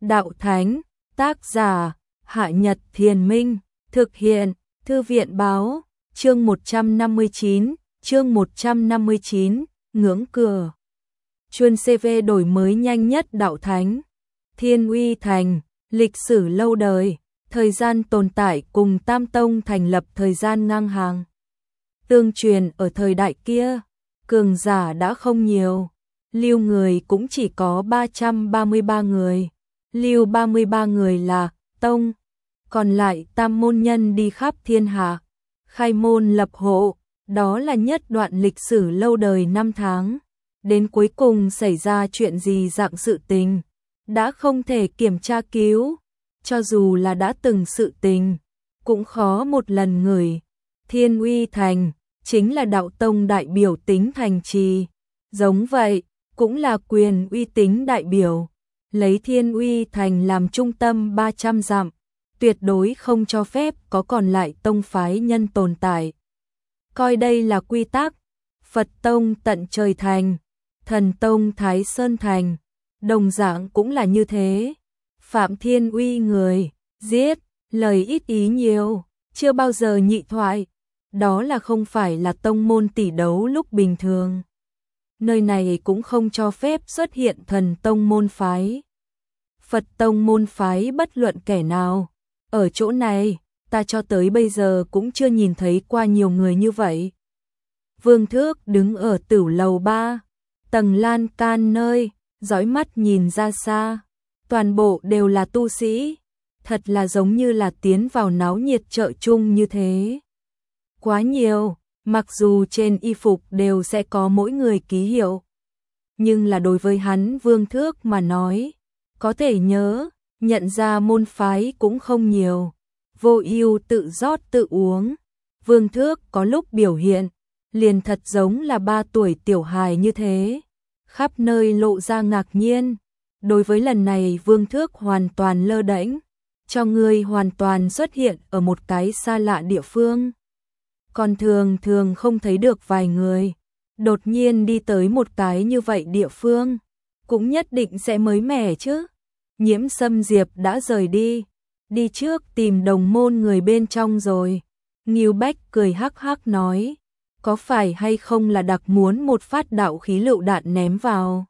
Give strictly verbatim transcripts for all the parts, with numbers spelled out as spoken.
Đạo Thánh, tác giả, Hạ Nhật Thiền Minh, thực hiện, Thư viện Báo, chương một trăm năm mươi chín, chương một trăm năm mươi chín, ngưỡng cửa. Chuân xê vê đổi mới nhanh nhất Đạo Thánh, Thiên Uy Thành, lịch sử lâu đời, thời gian tồn tại cùng Tam Tông thành lập thời gian ngang hàng. Tương truyền ở thời đại kia, cường giả đã không nhiều, lưu người cũng chỉ có ba trăm ba mươi ba người, lưu ba mươi ba người là Tông, còn lại tam môn nhân đi khắp thiên hạ, khai môn lập hộ, đó là nhất đoạn lịch sử lâu đời năm tháng. Đến cuối cùng xảy ra chuyện gì dạng sự tình, đã không thể kiểm tra cứu, cho dù là đã từng sự tình, cũng khó một lần ngửi. Thiên Uy Thành, chính là đạo tông đại biểu tính thành trì, giống vậy, cũng là quyền uy tín đại biểu, lấy Thiên Uy Thành làm trung tâm ba trăm dặm, tuyệt đối không cho phép có còn lại tông phái nhân tồn tại. Coi đây là quy tắc, Phật Tông Tận Trời Thành, Thần Tông Thái Sơn Thành, đồng dạng cũng là như thế. Phạm Thiên Uy người, giết, lời ít ý nhiều, chưa bao giờ nhị thoại, đó là không phải là tông môn tỷ đấu lúc bình thường. Nơi này cũng không cho phép xuất hiện thần tông môn phái, Phật Tông môn phái bất luận kẻ nào. Ở chỗ này, ta cho tới bây giờ cũng chưa nhìn thấy qua nhiều người như vậy. Vương Thước đứng ở tửu lầu ba, tầng lan can nơi, dõi mắt nhìn ra xa, toàn bộ đều là tu sĩ, thật là giống như là tiến vào náo nhiệt chợ chung như thế. Quá nhiều, mặc dù trên y phục đều sẽ có mỗi người ký hiệu, nhưng là đối với hắn Vương Thước mà nói, có thể nhớ, nhận ra môn phái cũng không nhiều, vô ưu tự rót tự uống. Vương Thước có lúc biểu hiện, liền thật giống là ba tuổi tiểu hài như thế, khắp nơi lộ ra ngạc nhiên. Đối với lần này Vương Thước hoàn toàn lơ đễnh, cho người hoàn toàn xuất hiện ở một cái xa lạ địa phương. Còn thường thường không thấy được vài người, đột nhiên đi tới một cái như vậy địa phương, cũng nhất định sẽ mới mẻ chứ. Nhiễm Sâm Diệp đã rời đi, đi trước tìm đồng môn người bên trong rồi. Ngưu Bách cười hắc hắc nói, có phải hay không là đặc muốn một phát đạo khí lựu đạn ném vào.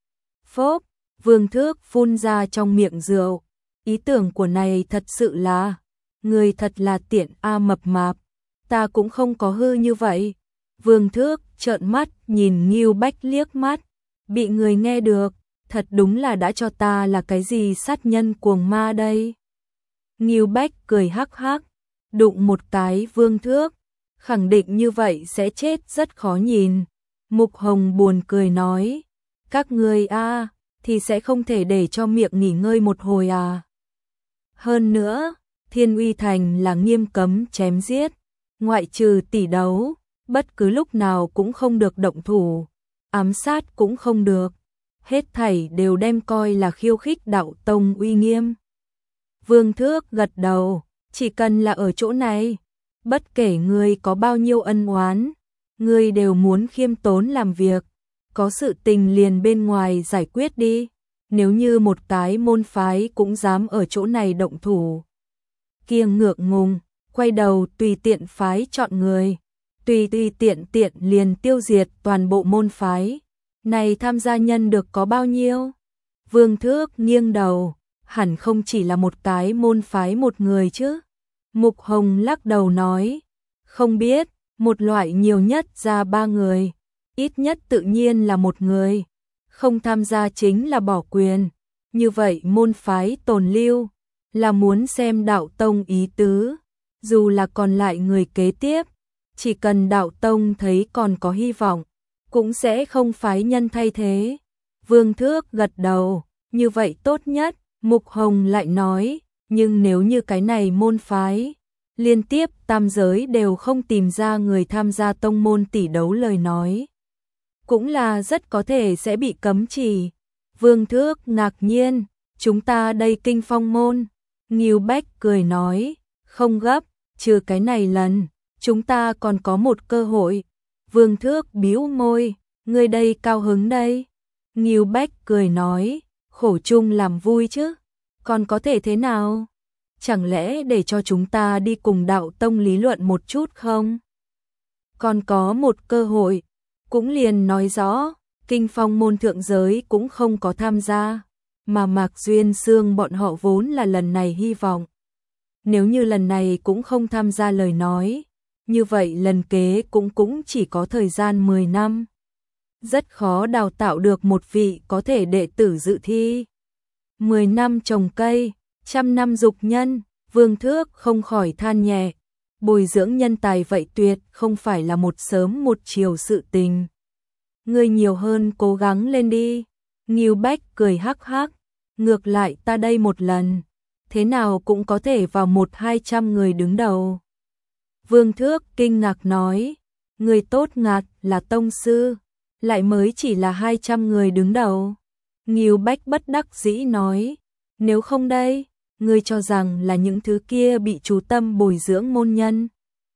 Phốp, Vương Thước phun ra trong miệng rượu, ý tưởng của này thật sự là, người thật là tiện a mập mạp, ta cũng không có hư như vậy. Vương Thước trợn mắt nhìn Ngưu Bách liếc mắt, bị người nghe được, thật đúng là đã cho ta là cái gì sát nhân cuồng ma đây. Ngưu Bách cười hắc hắc, đụng một cái Vương Thước, khẳng định như vậy sẽ chết rất khó nhìn. Mục Hồng buồn cười nói, các ngươi a thì sẽ không thể để cho miệng nghỉ ngơi một hồi à. Hơn nữa, Thiên Uy Thành là nghiêm cấm chém giết, ngoại trừ tỷ đấu, bất cứ lúc nào cũng không được động thủ, ám sát cũng không được, hết thảy đều đem coi là khiêu khích đạo tông uy nghiêm. Vương Thước gật đầu, chỉ cần là ở chỗ này, bất kể ngươi có bao nhiêu ân oán, ngươi đều muốn khiêm tốn làm việc, có sự tình liền bên ngoài giải quyết đi, nếu như một cái môn phái cũng dám ở chỗ này động thủ. Kia ngượng ngùng, quay đầu tùy tiện phái chọn người, tùy tùy tiện tiện liền tiêu diệt toàn bộ môn phái. Này tham gia nhân được có bao nhiêu? Vương Thước nghiêng đầu, hẳn không chỉ là một cái môn phái một người chứ. Mục Hồng lắc đầu nói, không biết, một loại nhiều nhất ra ba người, ít nhất tự nhiên là một người, không tham gia chính là bỏ quyền. Như vậy môn phái tồn lưu, là muốn xem đạo tông ý tứ, dù là còn lại người kế tiếp, chỉ cần đạo tông thấy còn có hy vọng, cũng sẽ không phái nhân thay thế. Vương Thước gật đầu, như vậy tốt nhất. Mục Hồng lại nói, nhưng nếu như cái này môn phái, liên tiếp tam giới đều không tìm ra người tham gia tông môn tỷ đấu lời nói, cũng là rất có thể sẽ bị cấm chỉ. Vương Thước ngạc nhiên, chúng ta đây Kinh Phong môn. Ngưu Bách cười nói, không gấp, trừ cái này lần, chúng ta còn có một cơ hội. Vương Thước bĩu môi, ngươi đây cao hứng đây. Ngưu Bách cười nói, khổ chung làm vui chứ, Còn có thể thế nào? Chẳng lẽ để cho chúng ta đi cùng đạo tông lý luận một chút không? Còn có một cơ hội, cũng liền nói rõ, Kinh Phong môn thượng giới cũng không có tham gia, mà Mạc Duyên Sương bọn họ vốn là lần này hy vọng. Nếu như lần này cũng không tham gia lời nói, như vậy lần kế cũng cũng chỉ có thời gian mười năm. Rất khó đào tạo được một vị có thể đệ tử dự thi. mười năm trồng cây, trăm năm dục nhân, Vương Thước không khỏi than nhẹ. Bồi dưỡng nhân tài vậy tuyệt không phải là một sớm một chiều sự tình. Ngươi nhiều hơn cố gắng lên đi. Ngưu Bách cười hắc hắc. Ngược lại ta đây một lần, thế nào cũng có thể vào một hai trăm người đứng đầu. Vương Thước kinh ngạc nói, người tốt ngạc là tông sư, lại mới chỉ là hai trăm người đứng đầu. Ngưu Bách bất đắc dĩ nói, nếu không đây, ngươi cho rằng là những thứ kia bị chú tâm bồi dưỡng môn nhân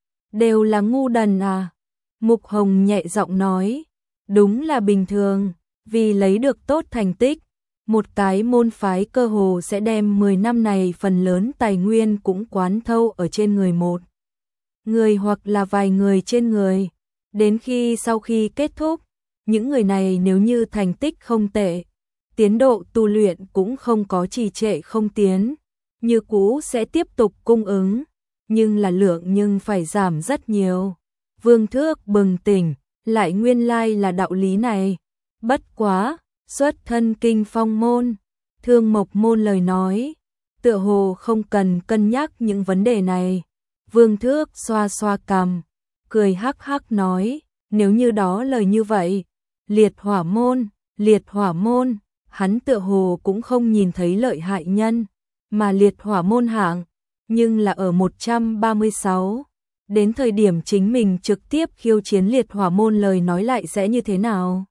đều là ngu đần à? Mục Hồng nhẹ giọng nói, đúng là bình thường, vì lấy được tốt thành tích, một cái môn phái cơ hồ sẽ đem mười năm này phần lớn tài nguyên cũng quán thâu ở trên người một người hoặc là vài người trên người. Đến khi sau khi kết thúc, những người này nếu như thành tích không tệ, tiến độ tu luyện cũng không có trì trệ không tiến, như cũ sẽ tiếp tục cung ứng, nhưng là lượng nhưng phải giảm rất nhiều. Vương Thước bừng tỉnh, lại nguyên lai là đạo lý này. Bất quá, xuất thân Kinh Phong môn, Thương Mộc môn lời nói, tựa hồ không cần cân nhắc những vấn đề này. Vương Thước xoa xoa cằm, cười hắc hắc nói, nếu như đó lời như vậy, liệt hỏa môn, liệt hỏa môn, hắn tựa hồ cũng không nhìn thấy lợi hại nhân, mà liệt hỏa môn hạng, nhưng là ở một trăm ba mươi sáu. Đến thời điểm chính mình trực tiếp khiêu chiến liệt hỏa môn lời nói lại sẽ như thế nào?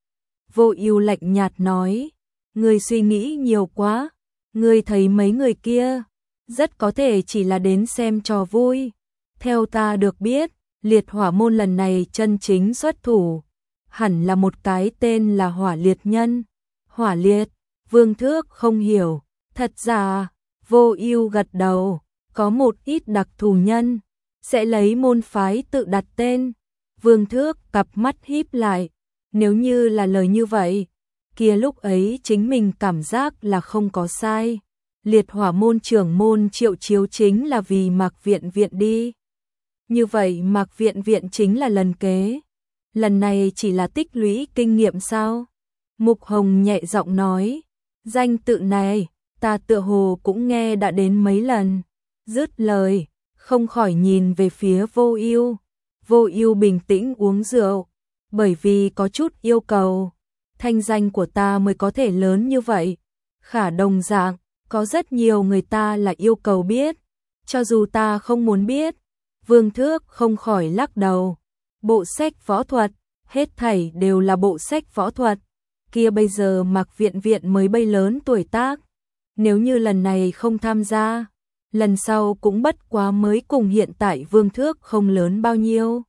Vô Ưu lạnh nhạt nói, ngươi suy nghĩ nhiều quá, ngươi thấy mấy người kia, rất có thể chỉ là đến xem trò vui. Theo ta được biết, liệt hỏa môn lần này chân chính xuất thủ, hẳn là một cái tên là Hỏa Liệt nhân. Hỏa Liệt, Vương Thước không hiểu, thật ra, Vô Ưu gật đầu, có một ít đặc thù nhân, sẽ lấy môn phái tự đặt tên. Vương Thước cặp mắt híp lại, nếu như là lời như vậy, kia lúc ấy chính mình cảm giác là không có sai. Liệt hỏa môn trưởng môn Triệu Chiếu chính là vì Mạc Viện Viện đi. Như vậy Mạc Viện Viện chính là lần kế. Lần này chỉ là tích lũy kinh nghiệm sao? Mục Hồng nhẹ giọng nói, danh tự này, ta tựa hồ cũng nghe đã đến mấy lần. Dứt lời, không khỏi nhìn về phía Vô Ưu. Vô Ưu bình tĩnh uống rượu, bởi vì có chút yêu cầu, thanh danh của ta mới có thể lớn như vậy. Khả đồng dạng, có rất nhiều người ta là yêu cầu biết, cho dù ta không muốn biết. Vương Thước không khỏi lắc đầu. Bộ sách võ thuật, hết thảy đều là bộ sách võ thuật. Kia bây giờ Mạc Viện Viện mới bay lớn tuổi tác, nếu như lần này không tham gia, lần sau cũng bất quá mới cùng hiện tại Vương Thước không lớn bao nhiêu.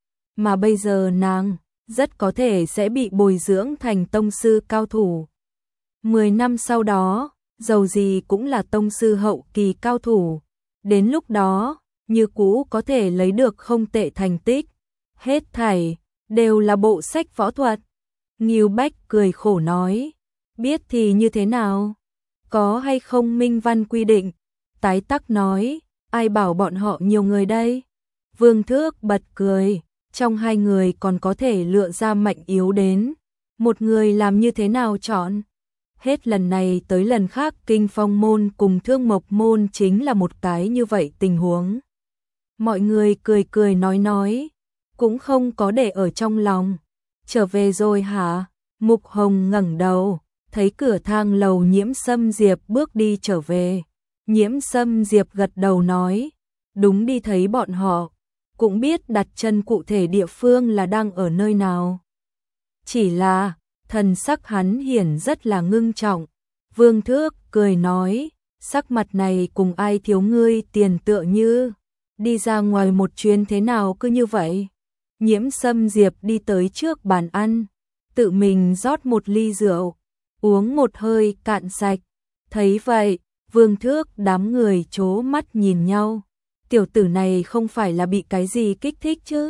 Mà bây giờ nàng rất có thể sẽ bị bồi dưỡng thành tông sư cao thủ. Mười năm sau đó, dầu gì cũng là tông sư hậu kỳ cao thủ. Đến lúc đó, như cũ có thể lấy được không tệ thành tích. Hết thảy đều là bộ sách võ thuật. Ngưu Bách cười khổ nói, biết thì như thế nào? Có hay không minh văn quy định? Tái Tắc nói, ai bảo bọn họ nhiều người đây? Vương Thước bật cười, trong hai người còn có thể lựa ra mạnh yếu đến. Một người làm như thế nào chọn? Hết lần này tới lần khác Kinh Phong môn cùng Thương Mộc môn chính là một cái như vậy tình huống. Mọi người cười cười nói nói, cũng không có để ở trong lòng. Trở về rồi hả? Mục Hồng ngẩng đầu, thấy cửa thang lầu Nhiễm Sâm Diệp bước đi trở về. Nhiễm Sâm Diệp gật đầu nói, đúng đi thấy bọn họ, cũng biết đặt chân cụ thể địa phương là đang ở nơi nào. Chỉ là, thần sắc hắn hiển rất là ngưng trọng. Vương Thước cười nói, sắc mặt này cùng ai thiếu ngươi tiền tựa như, đi ra ngoài một chuyến thế nào cứ như vậy. Nhiễm Sâm Diệp đi tới trước bàn ăn, tự mình rót một ly rượu, uống một hơi cạn sạch. Thấy vậy, Vương Thước đám người trố mắt nhìn nhau. Tiểu tử này không phải là bị cái gì kích thích chứ?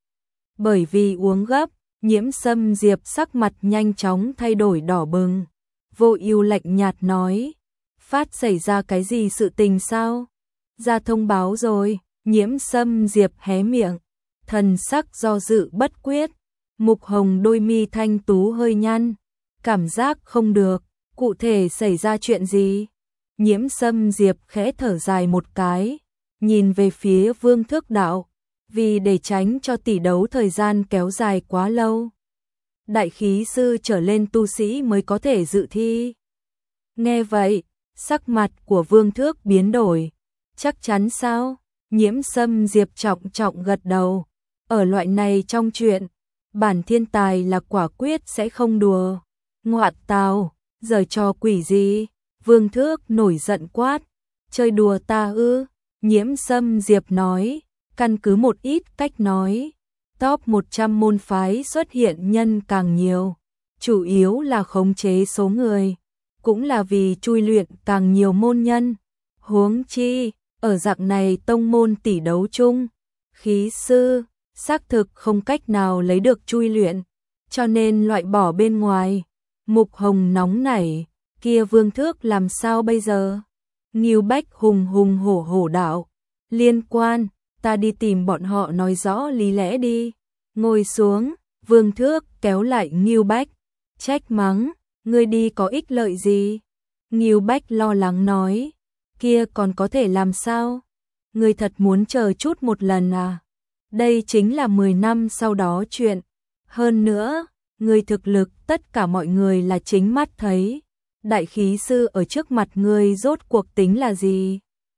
Bởi vì uống gấp, Nhiễm Sâm Diệp sắc mặt nhanh chóng thay đổi đỏ bừng. Vô Ưu lạnh nhạt nói, phát xảy ra cái gì sự tình sao? Ra thông báo rồi. Nhiễm Sâm Diệp hé miệng, thần sắc do dự bất quyết. Mục Hồng đôi mi thanh tú hơi nhăn, cảm giác không được, cụ thể xảy ra chuyện gì? Nhiễm Sâm Diệp khẽ thở dài một cái, nhìn về phía Vương Thước Đạo, vì để tránh cho tỷ đấu thời gian kéo dài quá lâu, đại khí sư trở lên tu sĩ mới có thể dự thi. Nghe vậy, sắc mặt của Vương Thước biến đổi. Chắc chắn sao? Nhiễm Sâm Diệp trọng trọng gật đầu. Ở loại này trong chuyện, bản thiên tài là quả quyết sẽ không đùa. Ngoạn tào, giở trò quỷ gì? Vương Thước nổi giận quát. Chơi đùa ta ư? Nhiễm Sâm Diệp nói, căn cứ một ít cách nói. Top một trăm môn phái xuất hiện nhân càng nhiều, chủ yếu là khống chế số người, cũng là vì chui luyện càng nhiều môn nhân. Huống chi, ở dạng này tông môn tỷ đấu chung, khí sư, xác thực không cách nào lấy được chui luyện, cho nên loại bỏ bên ngoài. Mục Hồng nóng nảy, kia Vương Thước làm sao bây giờ? Ngưu Bách hùng hùng hổ hổ đạo, liên quan, ta đi tìm bọn họ nói rõ lý lẽ đi. Ngồi xuống, Vương Thước kéo lại Ngưu Bách, trách mắng, ngươi đi có ích lợi gì? Ngưu Bách lo lắng nói, kia còn có thể làm sao? Ngươi thật muốn chờ chút một lần à? Đây chính là mười năm sau đó chuyện. Hơn nữa, ngươi thực lực tất cả mọi người là chính mắt thấy. Đại khí sư ở trước mặt ngươi rốt cuộc tính là gì?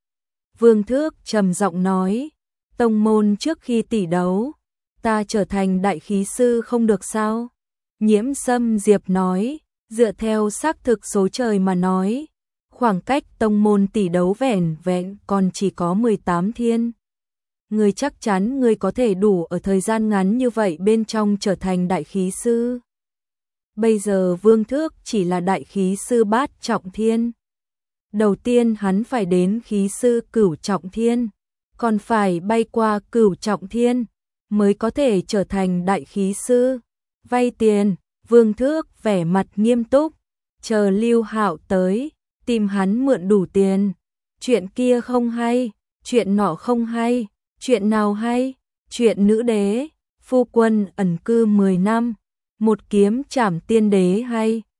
Vương Thước trầm giọng nói, tông môn trước khi tỷ đấu, ta trở thành đại khí sư không được sao? Nhiễm Sâm Diệp nói, dựa theo xác thực số trời mà nói, khoảng cách tông môn tỷ đấu vẻn vẹn còn chỉ có mười tám thiên. Ngươi chắc chắn ngươi có thể đủ ở thời gian ngắn như vậy bên trong trở thành đại khí sư. Bây giờ Vương Thước chỉ là đại khí sư bát trọng thiên. Đầu tiên hắn phải đến khí sư cửu trọng thiên, còn phải bay qua cửu trọng thiên mới có thể trở thành đại khí sư. Vay tiền, Vương Thước vẻ mặt nghiêm túc, chờ Lưu Hạo tới, tìm hắn mượn đủ tiền. Chuyện kia không hay, chuyện nọ không hay, chuyện nào hay? Chuyện nữ đế, phu quân ẩn cư mười năm, một kiếm trảm tiên đế hay?